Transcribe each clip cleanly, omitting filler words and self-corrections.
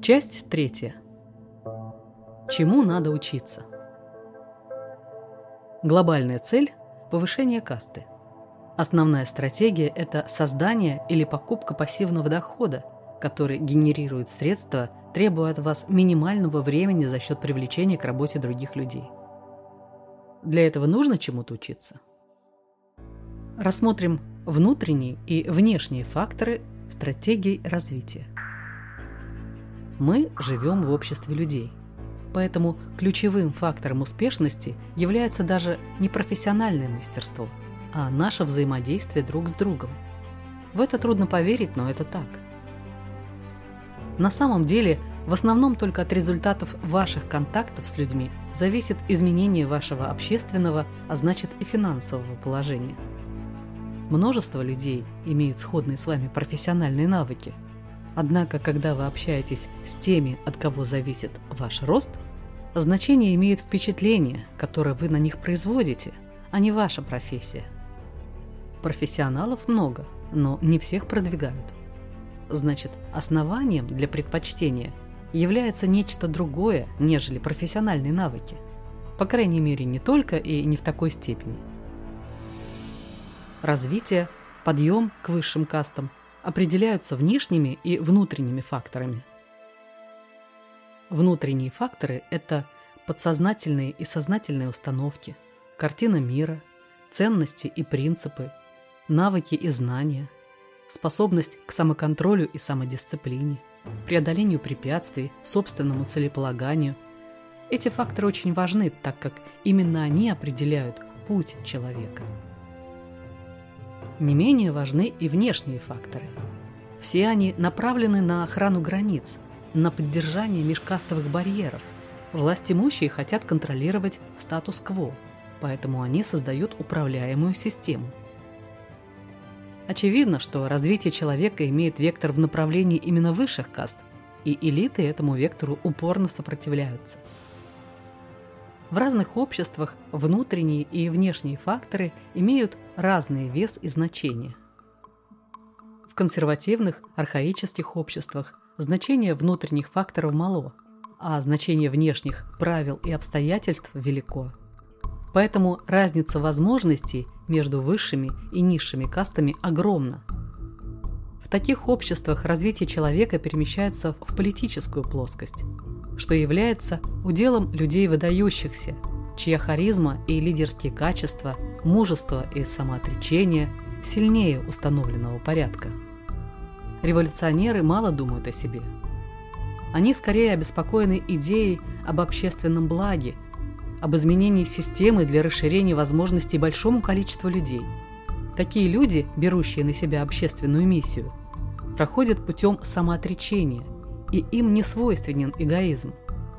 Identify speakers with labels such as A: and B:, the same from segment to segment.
A: Часть 3. Чему надо учиться? Глобальная цель – повышение касты. Основная стратегия – это создание или покупка пассивного дохода, который генерирует средства, требуя от вас минимального времени за счет привлечения к работе других людей. Для этого нужно чему-то учиться? Рассмотрим внутренние и внешние факторы стратегий развития. Мы живем в обществе людей, поэтому ключевым фактором успешности является даже не профессиональное мастерство, а наше взаимодействие друг с другом. В это трудно поверить, но это так. На самом деле, в основном только от результатов ваших контактов с людьми зависит изменение вашего общественного, а значит и финансового положения. Множество людей имеют сходные с вами профессиональные навыки. Однако, когда вы общаетесь с теми, от кого зависит ваш рост, значение имеют впечатления, которые вы на них производите, а не ваша профессия. Профессионалов много, но не всех продвигают. Значит, основанием для предпочтения является нечто другое, нежели профессиональные навыки. По крайней мере, не только и не в такой степени. Развитие, подъем к высшим кастам определяются внешними и внутренними факторами. Внутренние факторы – это подсознательные и сознательные установки, картина мира, ценности и принципы, навыки и знания, способность к самоконтролю и самодисциплине, преодолению препятствий, собственному целеполаганию. Эти факторы очень важны, так как именно они определяют путь человека. Не менее важны и внешние факторы. Все они направлены на охрану границ, на поддержание межкастовых барьеров. Властимущие хотят контролировать статус-кво, поэтому они создают управляемую систему. Очевидно, что развитие человека имеет вектор в направлении именно высших каст, и элиты этому вектору упорно сопротивляются. В разных обществах внутренние и внешние факторы имеют разный вес и значение. В консервативных, архаических обществах значение внутренних факторов мало, а значение внешних правил и обстоятельств велико. Поэтому разница возможностей между высшими и низшими кастами огромна. В таких обществах развитие человека перемещается в политическую плоскость, что является уделом людей выдающихся, чья харизма и лидерские качества, мужество и самоотречение сильнее установленного порядка. Революционеры мало думают о себе. Они скорее обеспокоены идеей об общественном благе, об изменении системы для расширения возможностей большому количеству людей. Такие люди, берущие на себя общественную миссию, проходят путем самоотречения, и им не свойственен эгоизм.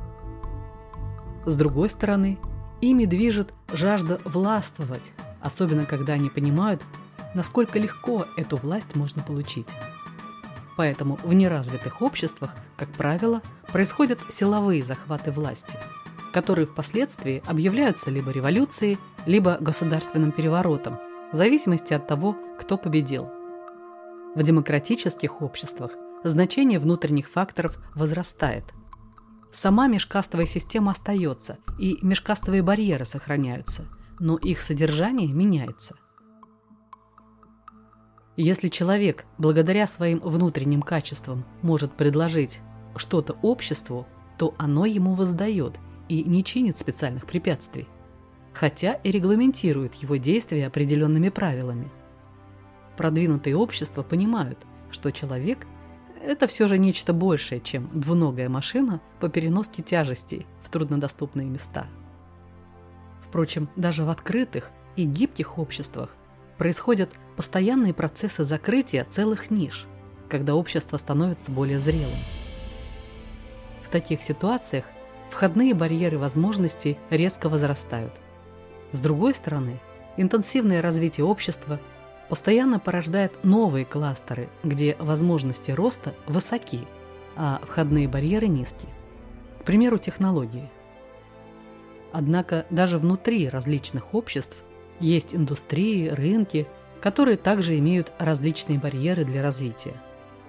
A: С другой стороны, ими движет жажда властвовать, особенно когда они понимают, насколько легко эту власть можно получить. Поэтому в неразвитых обществах, как правило, происходят силовые захваты власти, которые впоследствии объявляются либо революцией, либо государственным переворотом, в зависимости от того, кто победил. В демократических обществах значение внутренних факторов возрастает. Сама межкастовая система остается, и межкастовые барьеры сохраняются, но их содержание меняется. Если человек, благодаря своим внутренним качествам, может предложить что-то обществу, то оно ему воздает и не чинит специальных препятствий, хотя и регламентирует его действия определенными правилами. Продвинутые общества понимают, что человек – это все же нечто большее, чем двуногая машина по переноске тяжестей в труднодоступные места. Впрочем, даже в открытых и гибких обществах происходят постоянные процессы закрытия целых ниш, когда общество становится более зрелым. В таких ситуациях входные барьеры возможностей резко возрастают. С другой стороны, интенсивное развитие общества постоянно порождает новые кластеры, где возможности роста высоки, а входные барьеры низкие. К примеру, технологии. Однако даже внутри различных обществ есть индустрии, рынки, которые также имеют различные барьеры для развития.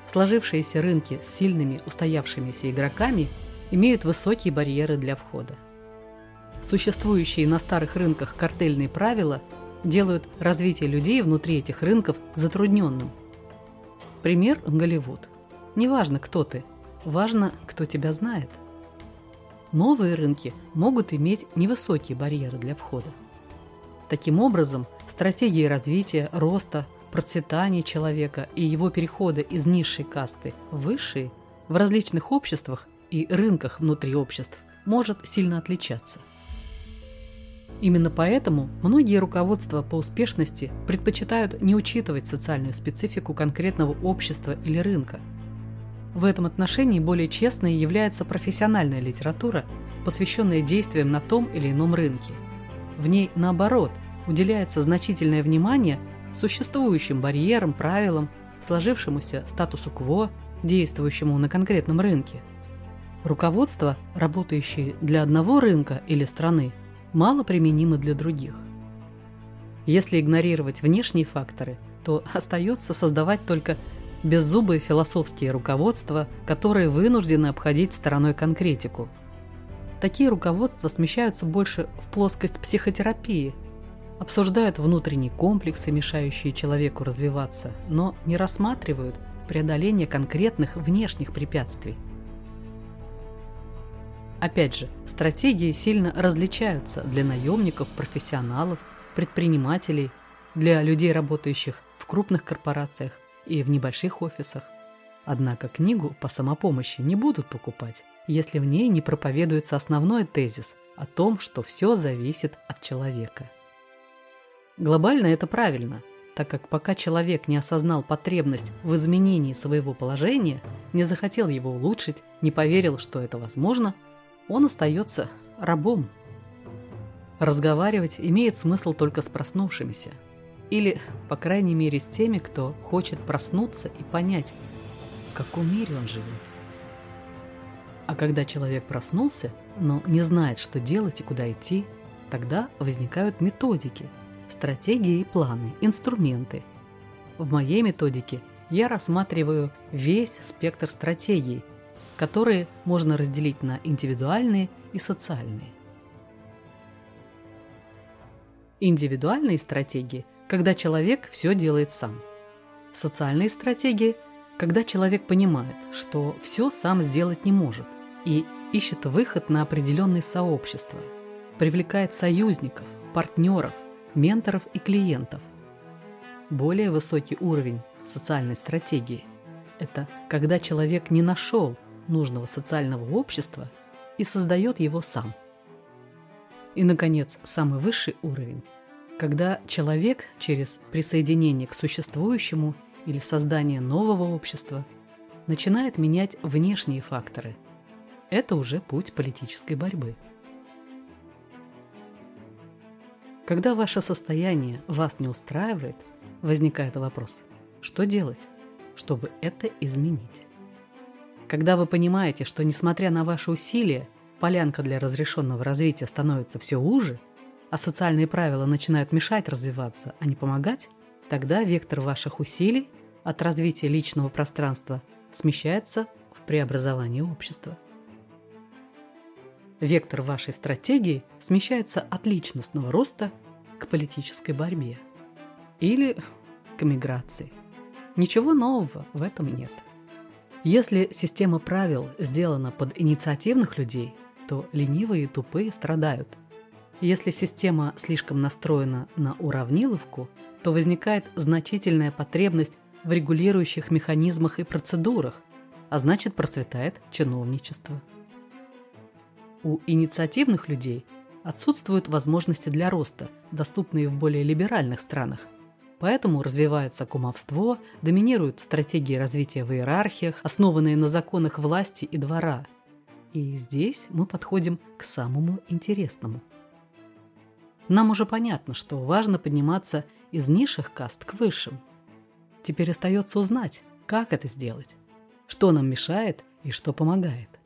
A: Сложившиеся рынки с сильными устоявшимися игроками имеют высокие барьеры для входа. Существующие на старых рынках картельные правила делают развитие людей внутри этих рынков затрудненным. Пример – Голливуд. Неважно, кто ты, важно, кто тебя знает. Новые рынки могут иметь невысокие барьеры для входа. Таким образом, стратегии развития, роста, процветания человека и его перехода из низшей касты в высшие в различных обществах и рынках внутри обществ может сильно отличаться. Именно поэтому многие руководства по успешности предпочитают не учитывать социальную специфику конкретного общества или рынка. В этом отношении более честной является профессиональная литература, посвященная действиям на том или ином рынке. В ней, наоборот, уделяется значительное внимание существующим барьерам, правилам, сложившемуся статусу кво, действующему на конкретном рынке. Руководства, работающие для одного рынка или страны, мало применимы для других. Если игнорировать внешние факторы, то остается создавать только беззубые философские руководства, которые вынуждены обходить стороной конкретику. Такие руководства смещаются больше в плоскость психотерапии, обсуждают внутренние комплексы, мешающие человеку развиваться, но не рассматривают преодоление конкретных внешних препятствий. Опять же, стратегии сильно различаются для наемников, профессионалов, предпринимателей, для людей, работающих в крупных корпорациях и в небольших офисах. Однако книгу по самопомощи не будут покупать, если в ней не проповедуется основной тезис о том, что все зависит от человека. Глобально это правильно, так как пока человек не осознал потребность в изменении своего положения, не захотел его улучшить, не поверил, что это возможно, он остается рабом. Разговаривать имеет смысл только с проснувшимися. Или, по крайней мере, с теми, кто хочет проснуться и понять, в каком мире он живет. А когда человек проснулся, но не знает, что делать и куда идти, тогда возникают методики, стратегии и планы, инструменты. В моей методике я рассматриваю весь спектр стратегий, которые можно разделить на индивидуальные и социальные. Индивидуальные стратегии – когда человек все делает сам. Социальные стратегии – когда человек понимает, что все сам сделать не может и ищет выход на определенные сообщества, привлекает союзников, партнеров, менторов и клиентов. Более высокий уровень социальной стратегии – это когда человек не нашел нужного социального общества и создает его сам. И, наконец, самый высший уровень – когда человек через присоединение к существующему или создание нового общества начинает менять внешние факторы. Это уже путь политической борьбы. Когда ваше состояние вас не устраивает, возникает вопрос: что делать, чтобы это изменить? Когда вы понимаете, что, несмотря на ваши усилия, полянка для разрешенного развития становится все уже, а социальные правила начинают мешать развиваться, а не помогать, тогда вектор ваших усилий от развития личного пространства смещается в преобразование общества. Вектор вашей стратегии смещается от личностного роста к политической борьбе или к миграции. Ничего нового в этом нет. Если система правил сделана под инициативных людей, то ленивые и тупые страдают. Если система слишком настроена на уравниловку, то возникает значительная потребность в регулирующих механизмах и процедурах, а значит, процветает чиновничество. У инициативных людей отсутствуют возможности для роста, доступные в более либеральных странах. Поэтому развивается кумовство, доминируют стратегии развития в иерархиях, основанные на законах власти и двора. И здесь мы подходим к самому интересному. Нам уже понятно, что важно подниматься из низших каст к высшим. Теперь остается узнать, как это сделать, что нам мешает и что помогает.